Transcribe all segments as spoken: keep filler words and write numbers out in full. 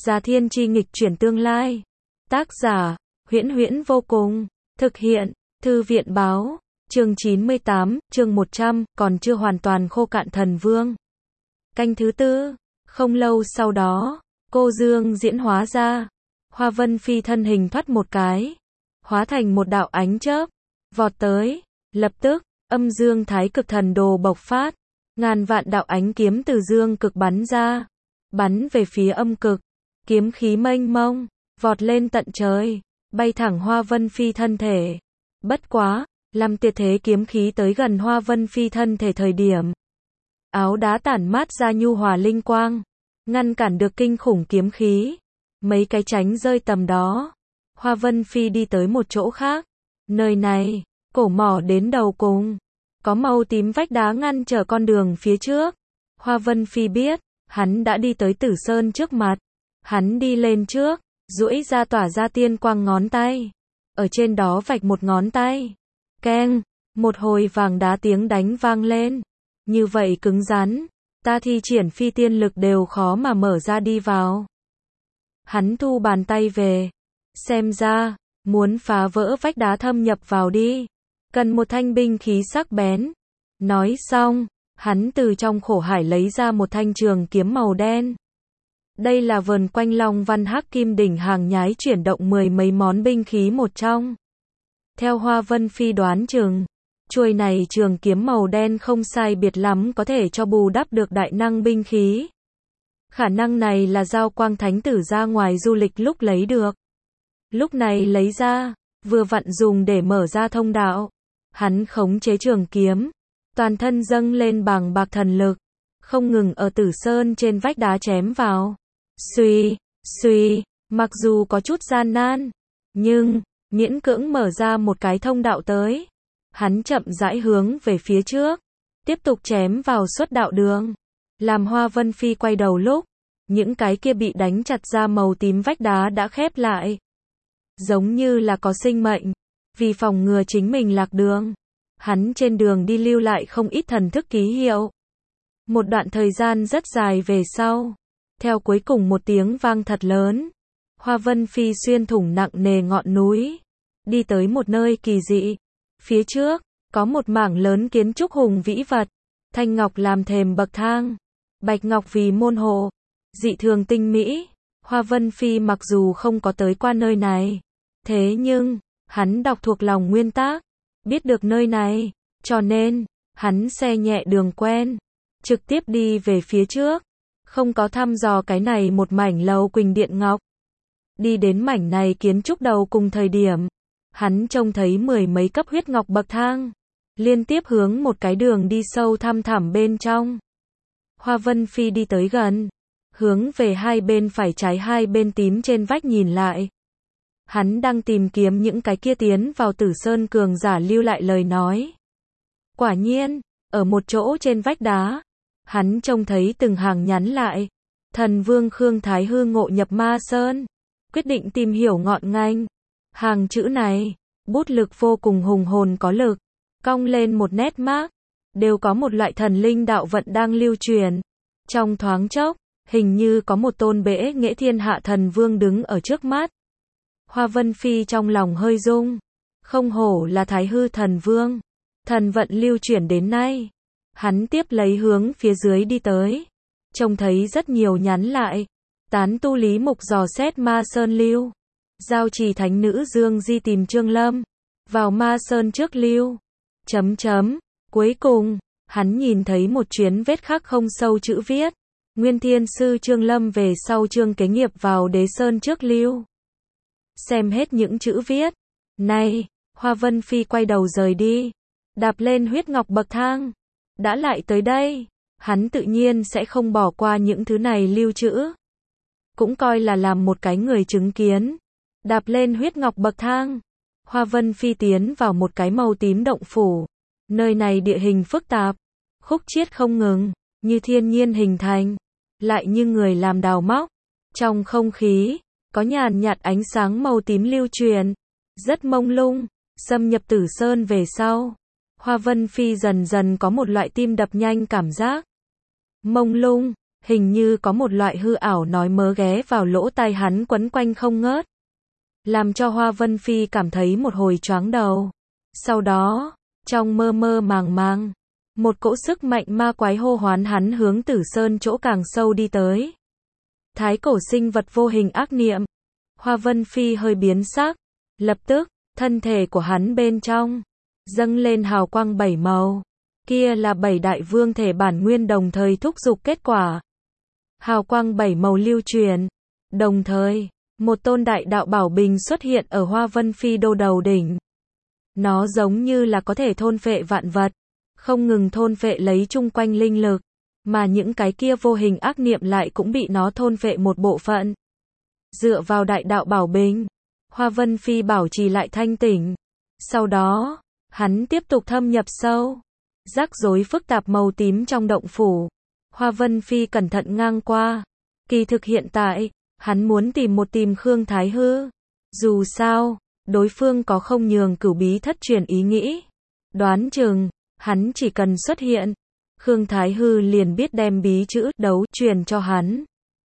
Già Thiên Chi nghịch chuyển tương lai. Tác giả, Huyễn Huyễn vô cùng. Thực hiện, Thư viện báo. Chương chín mươi tám, chương một trăm, còn chưa hoàn toàn khô cạn thần vương. Canh thứ tư. Không lâu sau đó, cô Dương diễn hóa ra. Hoa Vân Phi thân hình thoát một cái. Hóa thành một đạo ánh chớp. Vọt tới. Lập tức, âm dương thái cực thần đồ bộc phát. Ngàn vạn đạo ánh kiếm từ dương cực bắn ra. Bắn về phía âm cực. Kiếm khí mênh mông. Vọt lên tận trời. Bay thẳng Hoa Vân Phi thân thể. Bất quá, làm tuyệt thế kiếm khí tới gần Hoa Vân Phi thân thể thời điểm. Áo đá tản mát ra nhu hòa linh quang. Ngăn cản được kinh khủng kiếm khí. Mấy cái tránh rơi tầm đó. Hoa Vân Phi đi tới một chỗ khác. Nơi này, cổ mỏ đến đầu cùng. Có màu tím vách đá ngăn trở con đường phía trước. Hoa Vân Phi biết, hắn đã đi tới Tử Sơn trước mặt. Hắn đi lên trước, duỗi ra tỏa ra tiên quang ngón tay. Ở trên đó vạch một ngón tay. Keng, một hồi vàng đá tiếng đánh vang lên. Như vậy cứng rắn, ta thi triển phi tiên lực đều khó mà mở ra đi vào. Hắn thu bàn tay về. Xem ra, muốn phá vỡ vách đá thâm nhập vào đi. Cần một thanh binh khí sắc bén. Nói xong, hắn từ trong khổ hải lấy ra một thanh trường kiếm màu đen. Đây là vờn quanh Long Văn Hắc Kim đỉnh hàng nhái chuyển động mười mấy món binh khí một trong. Theo Hoa Vân Phi đoán chừng, chuôi này trường kiếm màu đen không sai biệt lắm có thể cho bù đắp được đại năng binh khí. Khả năng này là Giao Quang Thánh Tử ra ngoài du lịch lúc lấy được. Lúc này lấy ra, vừa vặn dùng để mở ra thông đạo. Hắn khống chế trường kiếm, toàn thân dâng lên bàng bạc thần lực, không ngừng ở Tử Sơn trên vách đá chém vào. Xuy, xuy, mặc dù có chút gian nan, nhưng miễn cưỡng mở ra một cái thông đạo tới. Hắn chậm rãi hướng về phía trước, tiếp tục chém vào xuất đạo đường. Làm Hoa Vân Phi quay đầu lúc, những cái kia bị đánh chặt ra màu tím vách đá đã khép lại. Giống như là có sinh mệnh, vì phòng ngừa chính mình lạc đường. Hắn trên đường đi lưu lại không ít thần thức ký hiệu. Một đoạn thời gian rất dài về sau, theo cuối cùng một tiếng vang thật lớn, Hoa Vân Phi xuyên thủng nặng nề ngọn núi, đi tới một nơi kỳ dị. Phía trước, có một mảng lớn kiến trúc hùng vĩ vật, thanh ngọc làm thềm bậc thang, bạch ngọc vì môn hộ, dị thường tinh mỹ. Hoa Vân Phi mặc dù không có tới qua nơi này, thế nhưng, hắn đọc thuộc lòng nguyên tắc, biết được nơi này, cho nên, hắn xe nhẹ đường quen, trực tiếp đi về phía trước, không có thăm dò cái này một mảnh lầu quỳnh điện ngọc. Đi đến mảnh này kiến trúc đầu cùng thời điểm, hắn trông thấy mười mấy cấp huyết ngọc bậc thang, liên tiếp hướng một cái đường đi sâu thăm thẳm bên trong. Hoa Vân Phi đi tới gần, hướng về hai bên phải trái hai bên tím trên vách nhìn lại. Hắn đang tìm kiếm những cái kia tiến vào Tử Sơn cường giả lưu lại lời nói. Quả nhiên, ở một chỗ trên vách đá, hắn trông thấy từng hàng nhắn lại. Thần Vương Khương Thái Hư ngộ nhập Ma Sơn, quyết định tìm hiểu ngọn ngành. Hàng chữ này, bút lực vô cùng hùng hồn có lực, cong lên một nét mác, đều có một loại thần linh đạo vận đang lưu truyền. Trong thoáng chốc, hình như có một tôn bệ nghệ thiên hạ thần vương đứng ở trước mắt. Hoa Vân Phi trong lòng hơi rung, không hổ là Thái Hư thần vương, thần vận lưu chuyển đến nay. Hắn tiếp lấy hướng phía dưới đi tới, trông thấy rất nhiều nhắn lại. Tán tu Lý Mục dò xét Ma Sơn lưu, giao trì thánh nữ Dương Di tìm Trương Lâm, vào Ma Sơn trước lưu. Chấm chấm, cuối cùng, hắn nhìn thấy một chuyến vết khắc không sâu chữ viết. Nguyên Thiên Sư Trương Lâm về sau Trương Kế Nghiệp vào Đế Sơn trước lưu. Xem hết những chữ viết này, Hoa Vân Phi quay đầu rời đi, đạp lên huyết ngọc bậc thang. Đã lại tới đây, hắn tự nhiên sẽ không bỏ qua những thứ này lưu trữ. Cũng coi là làm một cái người chứng kiến. Đạp lên huyết ngọc bậc thang, Hoa Vân Phi tiến vào một cái màu tím động phủ. Nơi này địa hình phức tạp, khúc chiết không ngừng, như thiên nhiên hình thành, lại như người làm đào móc. Trong không khí, có nhàn nhạt ánh sáng màu tím lưu truyền, rất mông lung. Xâm nhập Tử Sơn về sau, Hoa Vân Phi dần dần có một loại tim đập nhanh cảm giác. Mông lung, Hình như có một loại hư ảo nói mớ ghé vào lỗ tai hắn quấn quanh không ngớt, làm cho Hoa Vân Phi cảm thấy một hồi choáng đầu. Sau đó, trong mơ mơ màng màng, một cỗ sức mạnh ma quái hô hoán hắn hướng Tử Sơn chỗ càng sâu đi tới. Thái cổ sinh vật vô hình ác niệm. Hoa Vân Phi hơi biến sắc, lập tức, thân thể của hắn bên trong dâng lên hào quang bảy màu. Kia là bảy đại vương thể bản nguyên đồng thời thúc giục kết quả. Hào quang bảy màu lưu truyền, đồng thời, một tôn đại đạo bảo bình xuất hiện ở Hoa Vân Phi đô đầu đỉnh. Nó giống như là có thể thôn phệ vạn vật, không ngừng thôn phệ lấy chung quanh linh lực, mà những cái kia vô hình ác niệm lại cũng bị nó thôn phệ một bộ phận. Dựa vào đại đạo bảo bình, Hoa Vân Phi bảo trì lại thanh tỉnh. Sau đó, hắn tiếp tục thâm nhập sâu. Rắc rối phức tạp màu tím trong động phủ. Hoa Vân Phi cẩn thận ngang qua. Kỳ thực hiện tại, hắn muốn tìm một tìm Khương Thái Hư. Dù sao, đối phương có không nhường cửu bí thất truyền ý nghĩ. Đoán chừng, hắn chỉ cần xuất hiện, Khương Thái Hư liền biết đem bí chữ đấu truyền cho hắn.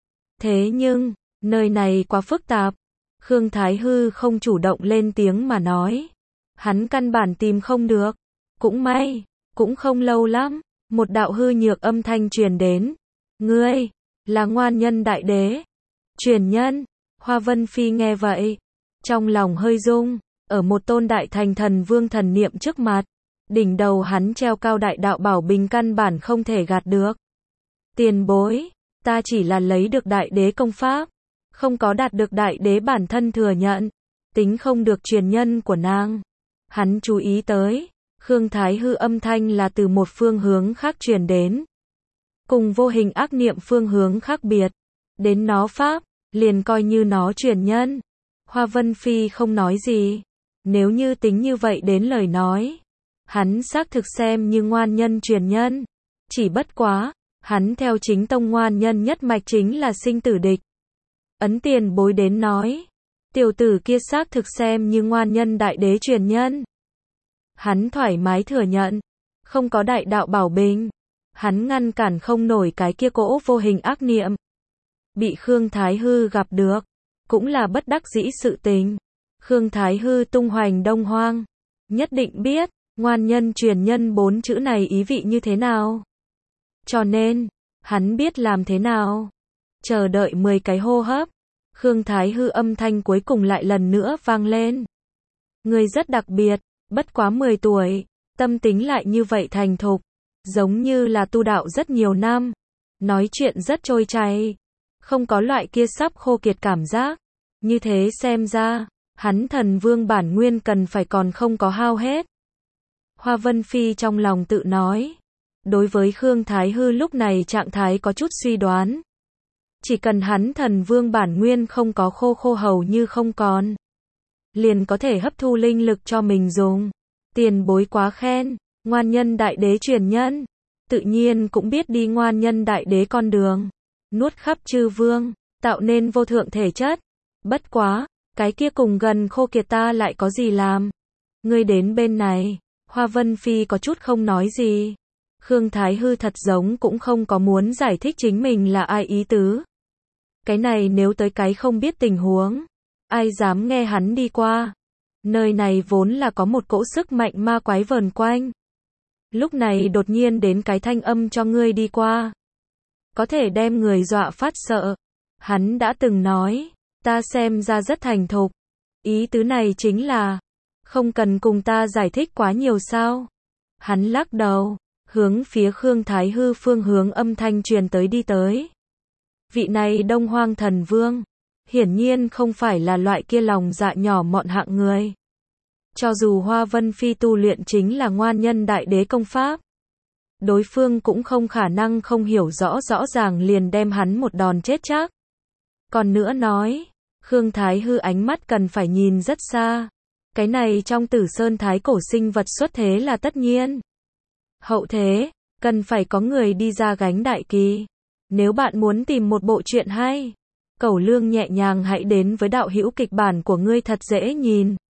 Thế nhưng, nơi này quá phức tạp. Khương Thái Hư không chủ động lên tiếng mà nói. Hắn căn bản tìm không được. Cũng may, cũng không lâu lắm, một đạo hư nhược âm thanh truyền đến. Ngươi, là Ngoan Nhân Đại Đế. Truyền nhân. Hoa Vân Phi nghe vậy, trong lòng hơi rung, ở một tôn đại thành thần vương thần niệm trước mặt. Đỉnh đầu hắn treo cao đại đạo bảo bình căn bản không thể gạt được. Tiền bối, ta chỉ là lấy được đại đế công pháp, không có đạt được đại đế bản thân thừa nhận, tính không được truyền nhân của nàng. Hắn chú ý tới, Khương Thái Hư âm thanh là từ một phương hướng khác truyền đến. Cùng vô hình ác niệm phương hướng khác biệt, đến nó pháp, liền coi như nó truyền nhân. Hoa Vân Phi không nói gì, nếu như tính như vậy đến lời nói, hắn xác thực xem như Ngoan Nhân truyền nhân. Chỉ bất quá, hắn theo chính tông Ngoan Nhân nhất mạch chính là sinh tử địch. Ấn Tiền bối đến nói, tiểu tử kia xác thực xem như Ngoan Nhân Đại Đế truyền nhân. Hắn thoải mái thừa nhận, không có đại đạo bảo bình, hắn ngăn cản không nổi cái kia cỗ vô hình ác niệm. Bị Khương Thái Hư gặp được, cũng là bất đắc dĩ sự tình. Khương Thái Hư tung hoành Đông Hoang, nhất định biết, Ngoan Nhân truyền nhân bốn chữ này ý vị như thế nào. Cho nên, hắn biết làm thế nào. Chờ đợi mười cái hô hấp, Khương Thái Hư âm thanh cuối cùng lại lần nữa vang lên. Người rất đặc biệt, bất quá mười tuổi, tâm tính lại như vậy thành thục, giống như là tu đạo rất nhiều năm, nói chuyện rất trôi chảy, không có loại kia sắp khô kiệt cảm giác. Như thế xem ra, hắn thần vương bản nguyên cần phải còn không có hao hết. Hoa Vân Phi trong lòng tự nói, đối với Khương Thái Hư lúc này trạng thái có chút suy đoán. Chỉ cần hắn thần vương bản nguyên không có khô khô hầu như không còn, liền có thể hấp thu linh lực cho mình dùng. Tiền bối quá khen, Ngoan Nhân Đại Đế truyền nhân, tự nhiên cũng biết đi Ngoan Nhân Đại Đế con đường, nuốt khắp chư vương, tạo nên vô thượng thể chất. Bất quá, cái kia cùng gần khô kiệt ta lại có gì làm? Ngươi đến bên này. Hoa Vân Phi có chút không nói gì. Khương Thái Hư thật giống cũng không có muốn giải thích chính mình là ai ý tứ. Cái này nếu tới cái không biết tình huống, ai dám nghe hắn đi qua. Nơi này vốn là có một cỗ sức mạnh ma quái vờn quanh. Lúc này đột nhiên đến cái thanh âm cho ngươi đi qua, có thể đem người dọa phát sợ. Hắn đã từng nói, ta xem ra rất thành thục. Ý tứ này chính là, không cần cùng ta giải thích quá nhiều sao. Hắn lắc đầu, hướng phía Khương Thái Hư phương hướng âm thanh truyền tới đi tới. Vị này Đông Hoang thần vương, hiển nhiên không phải là loại kia lòng dạ nhỏ mọn hạng người. Cho dù Hoa Vân Phi tu luyện chính là Ngoan Nhân Đại Đế công pháp, đối phương cũng không khả năng không hiểu rõ rõ ràng liền đem hắn một đòn chết chắc. Còn nữa nói, Khương Thái Hư ánh mắt cần phải nhìn rất xa. Cái này trong Tử Sơn thái cổ sinh vật xuất thế là tất nhiên. Hậu thế, cần phải có người đi ra gánh đại kỳ. Nếu bạn muốn tìm một bộ truyện hay, Cẩu Lương nhẹ nhàng hãy đến với đạo hữu kịch bản của ngươi thật dễ nhìn.